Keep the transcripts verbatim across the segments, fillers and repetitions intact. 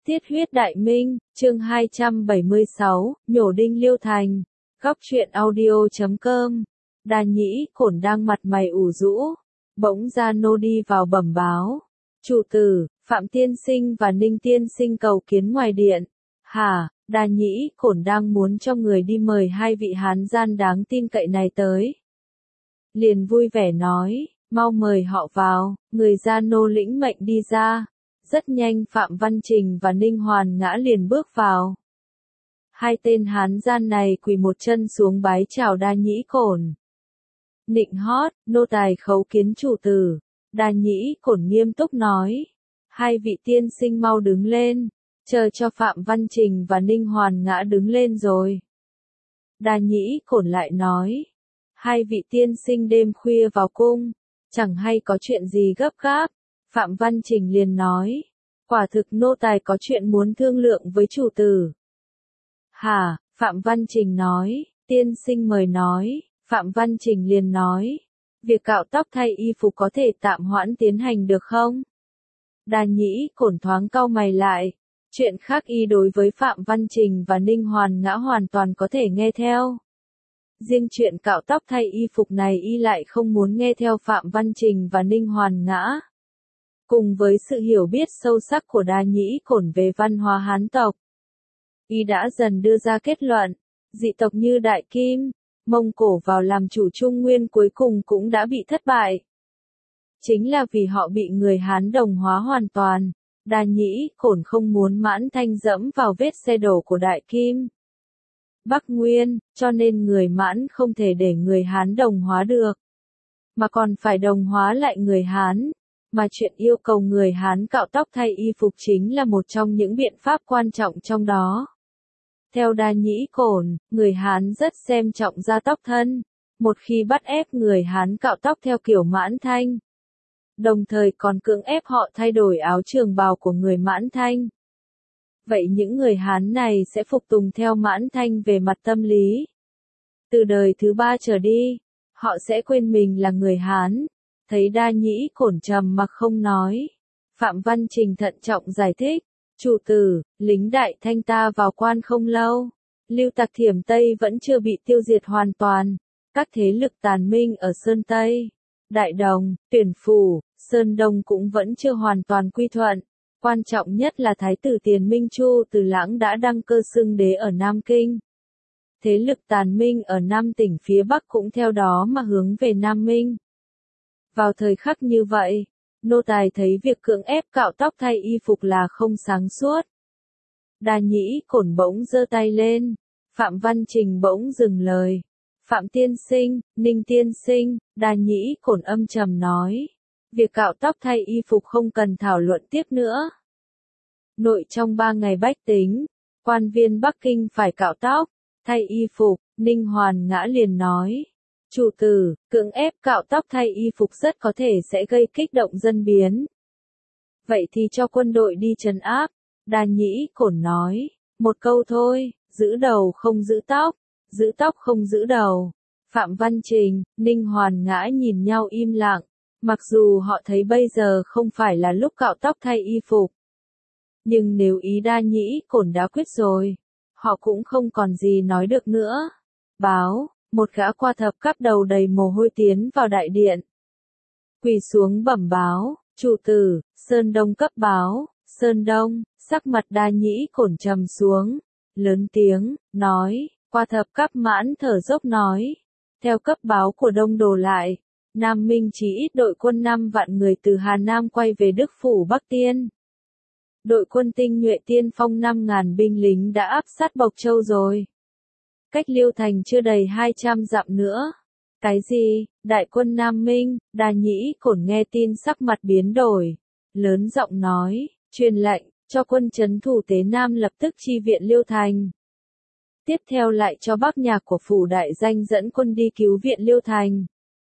Tiết huyết đại minh, chương hai trăm bảy mươi sáu, nhổ đinh Liêu Thành. Góc truyện audio chấm com. Đa Nhĩ Cổn đang mặt mày ủ rũ, bỗng Gia Nô đi vào bẩm báo. Chủ tử, Phạm Tiên Sinh và Ninh Tiên Sinh cầu kiến ngoài điện. Hả, Đa Nhĩ Cổn đang muốn cho người đi mời hai vị hán gian đáng tin cậy này tới. Liền vui vẻ nói, mau mời họ vào, người Gia Nô lĩnh mệnh đi ra. Rất nhanh Phạm Văn Trình và Ninh Hoàn Ngã liền bước vào. Hai tên hán gian này quỳ một chân xuống bái chào Đa Nhĩ Cổn. Nịnh hót, nô tài khấu kiến chủ tử. Đa Nhĩ Cổn nghiêm túc nói. Hai vị tiên sinh mau đứng lên, chờ cho Phạm Văn Trình và Ninh Hoàn Ngã đứng lên rồi. Đa Nhĩ Cổn lại nói. Hai vị tiên sinh đêm khuya vào cung, chẳng hay có chuyện gì gấp gáp. Phạm Văn Trình liền nói, quả thực nô tài có chuyện muốn thương lượng với chủ tử. Hả, Phạm Văn Trình nói, tiên sinh mời nói. Phạm Văn Trình liền nói, việc cạo tóc thay y phục có thể tạm hoãn tiến hành được không? Đa Nhĩ Cổn thoáng cau mày lại, chuyện khác y đối với Phạm Văn Trình và Ninh Hoàn Ngã hoàn toàn có thể nghe theo. Riêng chuyện cạo tóc thay y phục này y lại không muốn nghe theo Phạm Văn Trình và Ninh Hoàn Ngã. Cùng với sự hiểu biết sâu sắc của Đa Nhĩ Cổn về văn hóa Hán tộc, y đã dần đưa ra kết luận, dị tộc như Đại Kim, Mông Cổ vào làm chủ Trung Nguyên cuối cùng cũng đã bị thất bại. Chính là vì họ bị người Hán đồng hóa hoàn toàn. Đa Nhĩ Cổn không muốn Mãn Thanh dẫm vào vết xe đổ của Đại Kim, Bắc Nguyên, cho nên người Mãn không thể để người Hán đồng hóa được, mà còn phải đồng hóa lại người Hán. Mà chuyện yêu cầu người Hán cạo tóc thay y phục chính là một trong những biện pháp quan trọng trong đó. Theo Đa Nhĩ Cổn, người Hán rất xem trọng da tóc thân, một khi bắt ép người Hán cạo tóc theo kiểu Mãn Thanh, đồng thời còn cưỡng ép họ thay đổi áo trường bào của người Mãn Thanh. Vậy những người Hán này sẽ phục tùng theo Mãn Thanh về mặt tâm lý. Từ đời thứ ba trở đi, họ sẽ quên mình là người Hán. Thấy Đa Nhĩ Cổn trầm mặc không nói, Phạm Văn Trình thận trọng giải thích, chủ tử, lính Đại Thanh ta vào quan không lâu, lưu tặc Thiểm Tây vẫn chưa bị tiêu diệt hoàn toàn, các thế lực tàn minh ở Sơn Tây, Đại Đồng, Tuyển Phủ, Sơn Đông cũng vẫn chưa hoàn toàn quy thuận, quan trọng nhất là Thái tử Tiền Minh Chu Từ Lãng đã đăng cơ xưng đế ở Nam Kinh. Thế lực tàn minh ở Nam tỉnh phía Bắc cũng theo đó mà hướng về Nam Minh. Vào thời khắc như vậy, nô tài thấy việc cưỡng ép cạo tóc thay y phục là không sáng suốt. Đa Nhĩ Cổn bỗng giơ tay lên, Phạm Văn Trình bỗng dừng lời. Phạm Tiên Sinh, Ninh Tiên Sinh, Đa Nhĩ Cổn âm trầm nói, việc cạo tóc thay y phục không cần thảo luận tiếp nữa. Nội trong ba ngày bách tính, quan viên Bắc Kinh phải cạo tóc, thay y phục. Ninh Hoàn Ngã liền nói, chủ tử, cưỡng ép cạo tóc thay y phục rất có thể sẽ gây kích động dân biến. Vậy thì cho quân đội đi trấn áp. Đa Nhĩ Cổn nói, một câu thôi, giữ đầu không giữ tóc, giữ tóc không giữ đầu. Phạm Văn Trình, Ninh Hoàn Ngã nhìn nhau im lặng, mặc dù họ thấy bây giờ không phải là lúc cạo tóc thay y phục. Nhưng nếu ý Đa Nhĩ Cổn đã quyết rồi, họ cũng không còn gì nói được nữa. Báo. Một gã qua thập cắp đầu đầy mồ hôi tiến vào đại điện. Quỳ xuống bẩm báo, chủ tử, Sơn Đông cấp báo. Sơn Đông, sắc mặt Đa Nhĩ Cổn trầm xuống, lớn tiếng, nói, qua thập cắp Mãn thở dốc nói, theo cấp báo của Đông đổ lại, Nam Minh chỉ ít đội quân năm vạn người từ Hà Nam quay về Đức Phủ Bắc Tiên. Đội quân tinh nhuệ tiên phong năm ngàn binh lính đã áp sát Bộc Châu rồi. Cách Liêu Thành chưa đầy hai trăm dặm nữa. Cái gì? Đại quân Nam Minh? Đa Nhĩ Cổn nghe tin sắc mặt biến đổi, lớn giọng nói, truyền lệnh, cho quân trấn thủ Tế Nam lập tức chi viện Liêu Thành. Tiếp theo lại cho Bắc Nhạc của Phủ Đại Danh dẫn quân đi cứu viện Liêu Thành.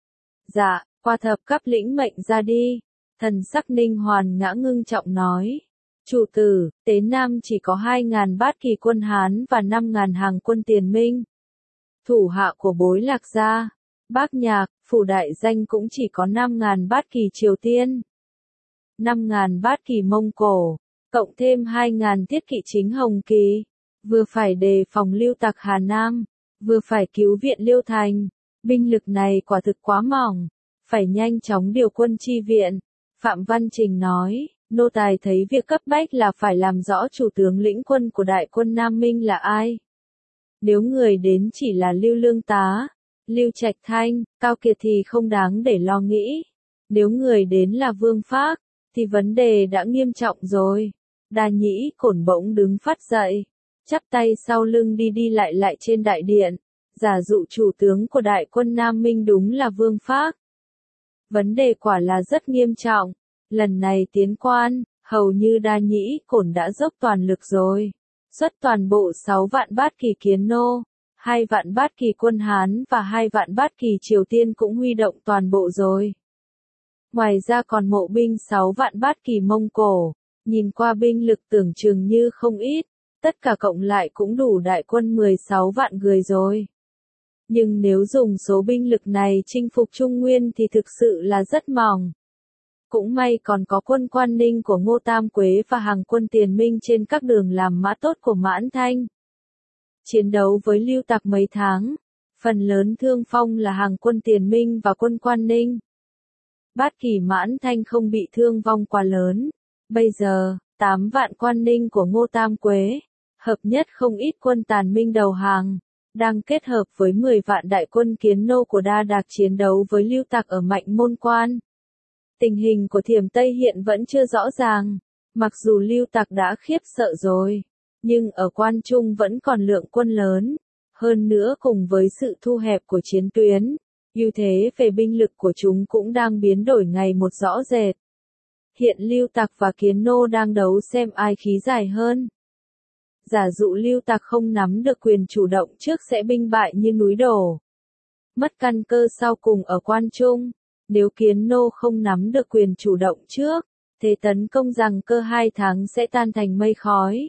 Dạ, qua thập cấp lĩnh mệnh ra đi. Thần sắc Ninh Hoàn Ngã ngưng trọng nói. Chủ tử, Tế Nam chỉ có hai ngàn bát kỳ quân Hán và năm ngàn hàng quân Tiền Minh. Thủ hạ của Bối Lạc gia, Bác Nhạc, Phủ Đại Danh cũng chỉ có năm ngàn bát kỳ Triều Tiên. năm ngàn bát kỳ Mông Cổ. cộng thêm hai nghìn thiết kỵ chính Hồng Kỳ, vừa phải đề phòng lưu tặc Hà Nam, vừa phải cứu viện Liêu Thành. Binh lực này quả thực quá mỏng, phải nhanh chóng điều quân chi viện. Phạm Văn Trình nói, nô tài thấy việc cấp bách là phải làm rõ chủ tướng lĩnh quân của đại quân Nam Minh là ai. Nếu người đến chỉ là Lưu Lương Tá, Lưu Trạch Thanh, Cao Kiệt thì không đáng để lo nghĩ. Nếu người đến là Vương Phác, thì vấn đề đã nghiêm trọng rồi. Đa Nhĩ Cổn bỗng đứng phát dậy, chắp tay sau lưng đi đi lại lại trên đại điện, giả dụ chủ tướng của đại quân Nam Minh đúng là Vương Phác. Vấn đề quả là rất nghiêm trọng, lần này tiến quan, hầu như Đa Nhĩ Cổn đã dốc toàn lực rồi, xuất toàn bộ sáu vạn bát kỳ kiến nô, hai vạn bát kỳ quân Hán và hai vạn bát kỳ Triều Tiên cũng huy động toàn bộ rồi. Ngoài ra còn mộ binh sáu vạn bát kỳ Mông Cổ, nhìn qua binh lực tưởng chừng như không ít, tất cả cộng lại cũng đủ đại quân mười sáu vạn người rồi. Nhưng nếu dùng số binh lực này chinh phục Trung Nguyên thì thực sự là rất mỏng. Cũng may còn có quân Quan Ninh của Ngô Tam Quế và hàng quân Tiền Minh trên các đường làm mã tốt của Mãn Thanh. Chiến đấu với lưu tặc mấy tháng, phần lớn thương phong là hàng quân Tiền Minh và quân Quan Ninh. Bát kỳ Mãn Thanh không bị thương vong quá lớn. Bây giờ, tám vạn Quan Ninh của Ngô Tam Quế, hợp nhất không ít quân Tàn Minh đầu hàng, đang kết hợp với mười vạn đại quân Kiến Nô của Đa Đạc chiến đấu với lưu tặc ở Mạnh Môn Quan. Tình hình của Thiểm Tây hiện vẫn chưa rõ ràng, mặc dù lưu tặc đã khiếp sợ rồi, nhưng ở Quan Trung vẫn còn lượng quân lớn, hơn nữa cùng với sự thu hẹp của chiến tuyến, ưu thế về binh lực của chúng cũng đang biến đổi ngày một rõ rệt. Hiện lưu tặc và Kiến Nô đang đấu xem ai khí dài hơn. Giả dụ lưu tặc không nắm được quyền chủ động trước sẽ binh bại như núi đổ, mất căn cơ sau cùng ở Quan Trung. Nếu Kiến Nô không nắm được quyền chủ động trước, thế tấn công rằng cơ hai tháng sẽ tan thành mây khói.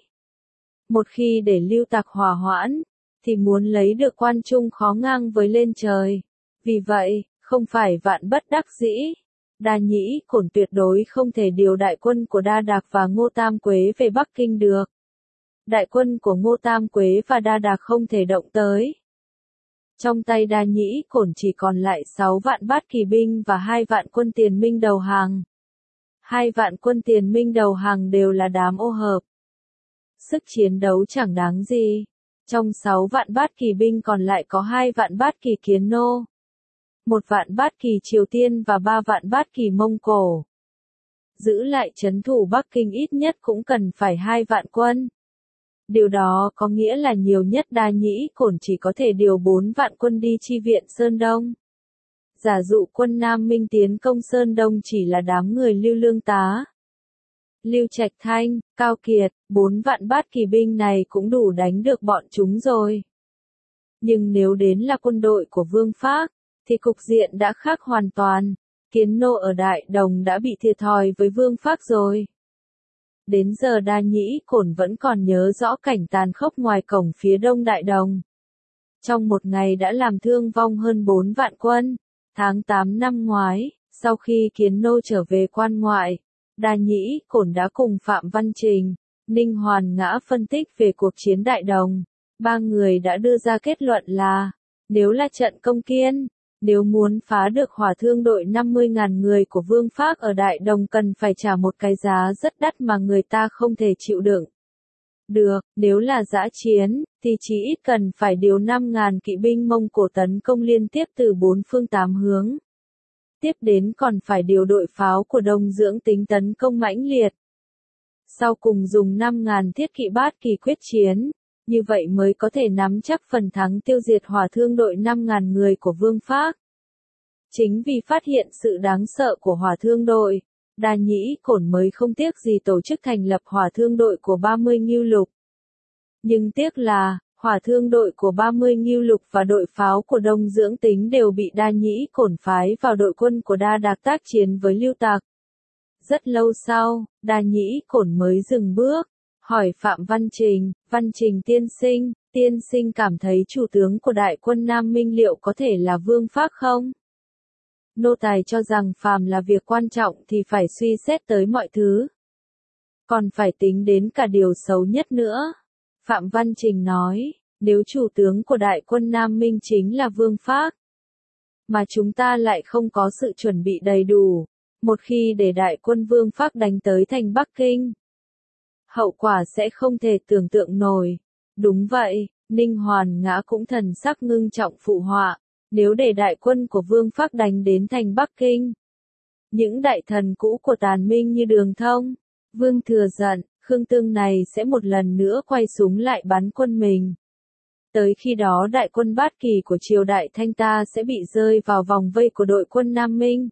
Một khi để lưu tặc hòa hoãn, thì muốn lấy được Quan Trung khó ngang với lên trời. Vì vậy, không phải vạn bất đắc dĩ, Đa Nhĩ Cổn tuyệt đối không thể điều đại quân của Đa Đạc và Ngô Tam Quế về Bắc Kinh được. Đại quân của Ngô Tam Quế và Đa Đạc không thể động tới. Trong tay Đa Nhĩ Cổn chỉ còn lại sáu vạn bát kỳ binh và hai vạn quân Tiền Minh đầu hàng. Hai vạn quân Tiền Minh đầu hàng đều là đám ô hợp. Sức chiến đấu chẳng đáng gì. Trong sáu vạn bát kỳ binh còn lại có hai vạn bát kỳ Kiến Nô, một vạn bát kỳ Triều Tiên và ba vạn bát kỳ Mông Cổ. Giữ lại trấn thủ Bắc Kinh ít nhất cũng cần phải hai vạn quân. Điều đó có nghĩa là nhiều nhất Đa Nhĩ Cổn chỉ có thể điều bốn vạn quân đi chi viện Sơn Đông. Giả dụ quân Nam Minh tiến công Sơn Đông chỉ là đám người Lưu Lương Tá, Lưu Trạch Thanh, Cao Kiệt, bốn vạn bát kỳ binh này cũng đủ đánh được bọn chúng rồi. Nhưng nếu đến là quân đội của Vương Phác, thì cục diện đã khác hoàn toàn. Kiến Nô ở Đại Đồng đã bị thiệt thòi với Vương Phác rồi. Đến giờ Đa Nhĩ Cổn vẫn còn nhớ rõ cảnh tàn khốc ngoài cổng phía đông Đại Đồng. Trong một ngày đã làm thương vong hơn bốn vạn quân. Tháng tám năm ngoái, sau khi Kiến Nô trở về quan ngoại, Đa Nhĩ Cổn đã cùng Phạm Văn Trình, Ninh Hoàn Ngã phân tích về cuộc chiến Đại Đồng. Ba người đã đưa ra kết luận là, nếu là trận công kiên, nếu muốn phá được hỏa thương đội năm mươi nghìn người của Vương Phác ở Đại Đồng cần phải trả một cái giá rất đắt mà người ta không thể chịu đựng. Được, nếu là dã chiến, thì chỉ ít cần phải điều năm nghìn kỵ binh Mông Cổ tấn công liên tiếp từ bốn phương tám hướng. Tiếp đến còn phải điều đội pháo của Đông Dưỡng Tính tấn công mãnh liệt. Sau cùng dùng năm nghìn thiết kỵ bát kỳ quyết chiến, như vậy mới có thể nắm chắc phần thắng tiêu diệt hỏa thương đội năm nghìn người của Vương Phác. Chính vì phát hiện sự đáng sợ của hỏa thương đội, Đa Nhĩ Cổn mới không tiếc gì tổ chức thành lập hỏa thương đội của ba mươi Ngưu Lục. Nhưng tiếc là, hỏa thương đội của ba mươi Ngưu Lục và đội pháo của Đông Dưỡng Tính đều bị Đa Nhĩ Cổn phái vào đội quân của Đa Đạc tác chiến với lưu tặc. Rất lâu sau, Đa Nhĩ Cổn mới dừng bước, hỏi Phạm Văn Trình, Văn Trình tiên sinh, tiên sinh cảm thấy chủ tướng của đại quân Nam Minh liệu có thể là Vương Phác không? Nô tài cho rằng phàm là việc quan trọng thì phải suy xét tới mọi thứ. còn phải tính đến cả điều xấu nhất nữa. Phạm Văn Trình nói, nếu chủ tướng của đại quân Nam Minh chính là Vương Phác, mà chúng ta lại không có sự chuẩn bị đầy đủ, một khi để đại quân Vương Phác đánh tới thành Bắc Kinh, hậu quả sẽ không thể tưởng tượng nổi. Đúng vậy, Ninh Hoàn Ngã cũng thần sắc ngưng trọng phụ họa, nếu để đại quân của Vương Phác đánh đến thành Bắc Kinh, những đại thần cũ của Tàn Minh như Đường Thông, Vương Thừa giận, Khương Tương này sẽ một lần nữa quay súng lại bắn quân mình. Tới khi đó đại quân Bát Kỳ của triều đại Thanh ta sẽ bị rơi vào vòng vây của đội quân Nam Minh.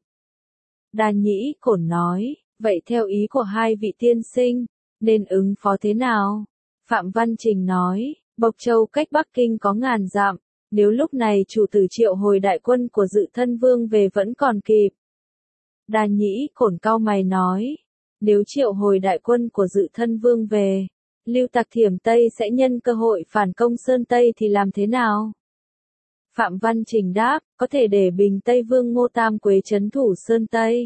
Đa Nhĩ Cổn nói, vậy theo ý của hai vị tiên sinh, nên ứng phó thế nào? Phạm Văn Trình nói, Bộc Châu cách Bắc Kinh có ngàn dặm, nếu lúc này chủ tử triệu hồi đại quân của Dự Thân Vương về vẫn còn kịp. Đa Nhĩ Cổn cau mày nói, nếu triệu hồi đại quân của Dự Thân Vương về, Lưu Tặc Thiểm Tây sẽ nhân cơ hội phản công Sơn Tây thì làm thế nào? Phạm Văn Trình đáp, có thể để Bình Tây Vương Ngô Tam Quế trấn thủ Sơn Tây.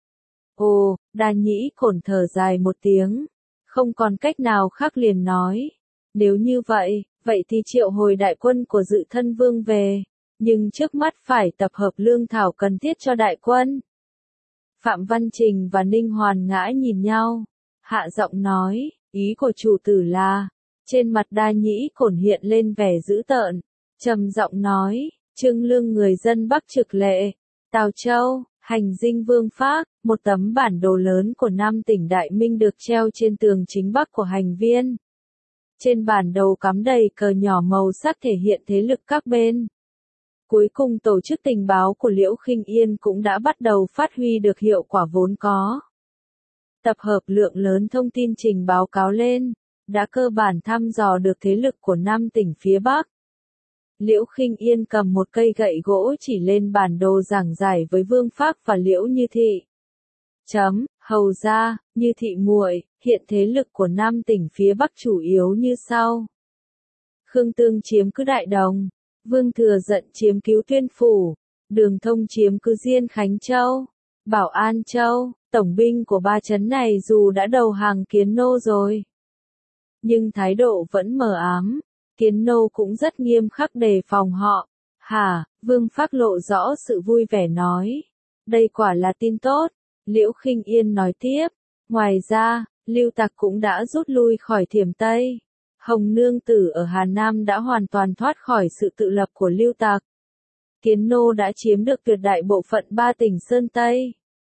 Ồ, Đa Nhĩ Cổn thở dài một tiếng, không còn cách nào khác liền nói, nếu như vậy, vậy thì triệu hồi đại quân của Dự Thân Vương về, nhưng trước mắt phải tập hợp lương thảo cần thiết cho đại quân. Phạm Văn Trình và Ninh Hoàn Ngã nhìn nhau, hạ giọng nói, ý của chủ tử là, trên mặt Đa Nhĩ Cổn hiện lên vẻ dữ tợn, trầm giọng nói, trưng lương người dân Bắc Trực Lệ, Tào Châu, hành dinh Vương Phác, một tấm bản đồ lớn của năm tỉnh Đại Minh được treo trên tường chính bắc của hành viên. Trên bản đồ cắm đầy cờ nhỏ màu sắc thể hiện thế lực các bên. Cuối cùng tổ chức tình báo của Liễu Khinh Yên cũng đã bắt đầu phát huy được hiệu quả vốn có. Tập hợp lượng lớn thông tin trình báo cáo lên, đã cơ bản thăm dò được thế lực của năm tỉnh phía Bắc. Liễu Khinh Yên cầm một cây gậy gỗ chỉ lên bản đồ giảng giải với Vương Phác và Liễu Như Thị. Chấm, hầu ra, Như Thị muội, hiện thế lực của năm tỉnh phía Bắc chủ yếu như sau. Khương Tương chiếm cứ Đại Đồng, Vương Thừa giận chiếm cứu Tuyên Phủ, Đường Thông chiếm cứ Diên Khánh Châu, Bảo An Châu. Tổng binh của ba trấn này dù đã đầu hàng Kiến Nô rồi, nhưng thái độ vẫn mờ ám, Kiến Nô cũng rất nghiêm khắc đề phòng họ. Hả, Vương Phác lộ rõ sự vui vẻ nói, đây quả là tin tốt. Liễu Khinh Yên nói tiếp, ngoài ra, Lưu Tặc cũng đã rút lui khỏi Thiểm Tây. Hồng Nương Tử ở Hà Nam đã hoàn toàn thoát khỏi sự tự lập của Lưu Tặc. Kiến Nô đã chiếm được tuyệt đại bộ phận ba tỉnh Sơn Tây,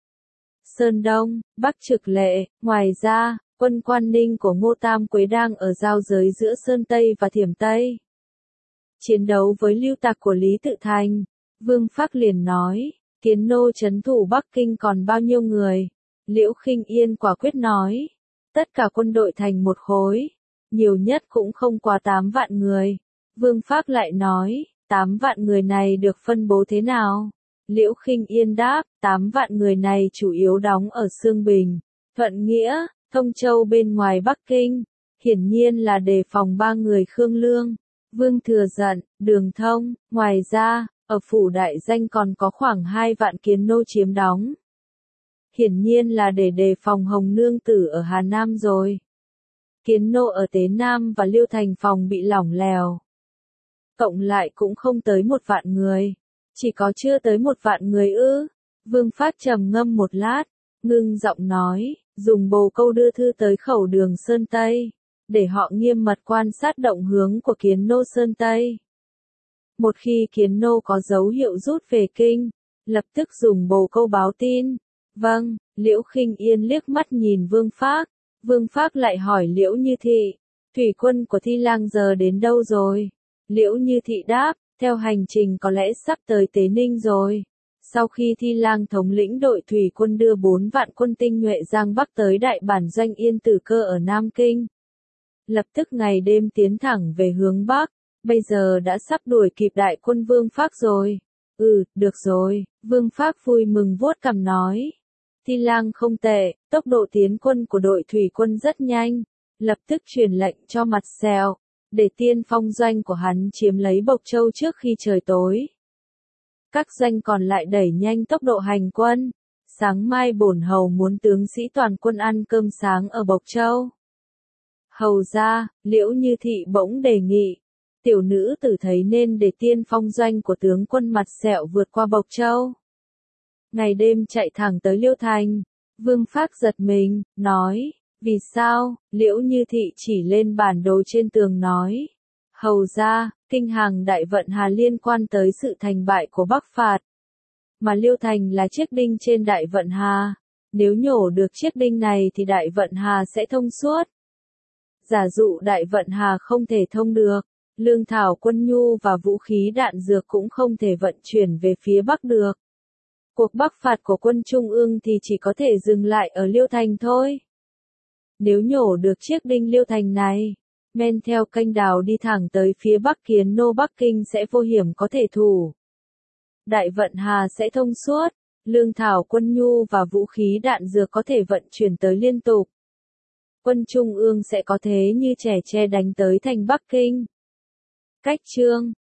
Sơn Đông, Bắc Trực Lệ. Ngoài ra, quân Quan Ninh của Ngô Tam Quế đang ở giao giới giữa Sơn Tây và Thiểm Tây, chiến đấu với Lưu Tặc của Lý Tự Thành. Vương Phác liền nói, Kiến Nô trấn thủ Bắc Kinh còn bao nhiêu người? Liễu Khinh Yên quả quyết nói, tất cả quân đội thành một khối, nhiều nhất cũng không quá tám vạn người. Vương Phác lại nói, tám vạn người này được phân bố thế nào? Liễu Khinh Yên đáp, tám vạn người này chủ yếu đóng ở Sương Bình, Thuận Nghĩa, Thông Châu bên ngoài Bắc Kinh, hiển nhiên là đề phòng ba người Khương Lương, Vương Thừa giận, Đường Thông. Ngoài ra, ở phủ đại danh còn có khoảng hai vạn Kiến Nô chiếm đóng, hiển nhiên là để đề phòng Hồng Nương Tử ở Hà Nam rồi. Kiến Nô ở Tế Nam và Liêu Thành phòng bị lỏng lẻo, cộng lại cũng không tới một vạn người. Chỉ có chưa tới một vạn người ư? Vương Phác trầm ngâm một lát, ngưng giọng nói, dùng bồ câu đưa thư tới khẩu đường Sơn Tây, để họ nghiêm mật quan sát động hướng của Kiến Nô Sơn Tây. Một khi Kiến Nô có dấu hiệu rút về kinh, lập tức dùng bồ câu báo tin. Vâng, Liễu Khinh Yên liếc mắt nhìn Vương Phác. Vương Phác lại hỏi Liễu Như Thị, thủy quân của Thi Lang giờ đến đâu rồi? Liễu Như Thị đáp, theo hành trình có lẽ sắp tới Tế Ninh rồi. Sau khi Thi Lang thống lĩnh đội thủy quân đưa bốn vạn quân tinh nhuệ Giang Bắc tới đại bản doanh Yên Tử Cơ ở Nam Kinh, lập tức ngày đêm tiến thẳng về hướng Bắc, bây giờ đã sắp đuổi kịp đại quân Vương Phác rồi. Ừ, được rồi, Vương Phác vui mừng vuốt cằm nói. Thi Lang không tệ, tốc độ tiến quân của đội thủy quân rất nhanh, lập tức truyền lệnh cho Mặt Sẹo, để tiên phong doanh của hắn chiếm lấy Bộc Châu trước khi trời tối. Các doanh còn lại đẩy nhanh tốc độ hành quân, Sáng mai bổn hầu muốn tướng sĩ toàn quân ăn cơm sáng ở Bộc Châu. Hầu ra, Liễu Như Thị bỗng đề nghị. Tiểu nữ tử thấy nên để tiên phong doanh của tướng quân Mặt Sẹo vượt qua Bộc Châu. Ngày đêm chạy thẳng tới Liêu Thành. Vương Phác giật mình, nói, vì sao? Liễu Như Thị chỉ lên bản đồ trên tường nói. Hầu ra, kinh hàng Đại Vận Hà liên quan tới sự thành bại của Bắc Phạt. Mà Liêu Thành là chiếc đinh trên Đại Vận Hà. Nếu nhổ được chiếc đinh này thì Đại Vận Hà sẽ thông suốt. Giả dụ Đại Vận Hà không thể thông được, lương thảo quân nhu và vũ khí đạn dược cũng không thể vận chuyển về phía Bắc được. Cuộc Bắc phạt của quân Trung ương thì chỉ có thể dừng lại ở Liêu Thành thôi. Nếu nhổ được chiếc đinh Liêu Thành này, men theo kênh đào đi thẳng tới phía Bắc Kiến Nô Bắc Kinh sẽ vô hiểm có thể thủ. Đại Vận Hà sẽ thông suốt, lương thảo quân nhu và vũ khí đạn dược có thể vận chuyển tới liên tục. Quân Trung ương sẽ có thế như trẻ tre đánh tới thành Bắc Kinh. Cách chương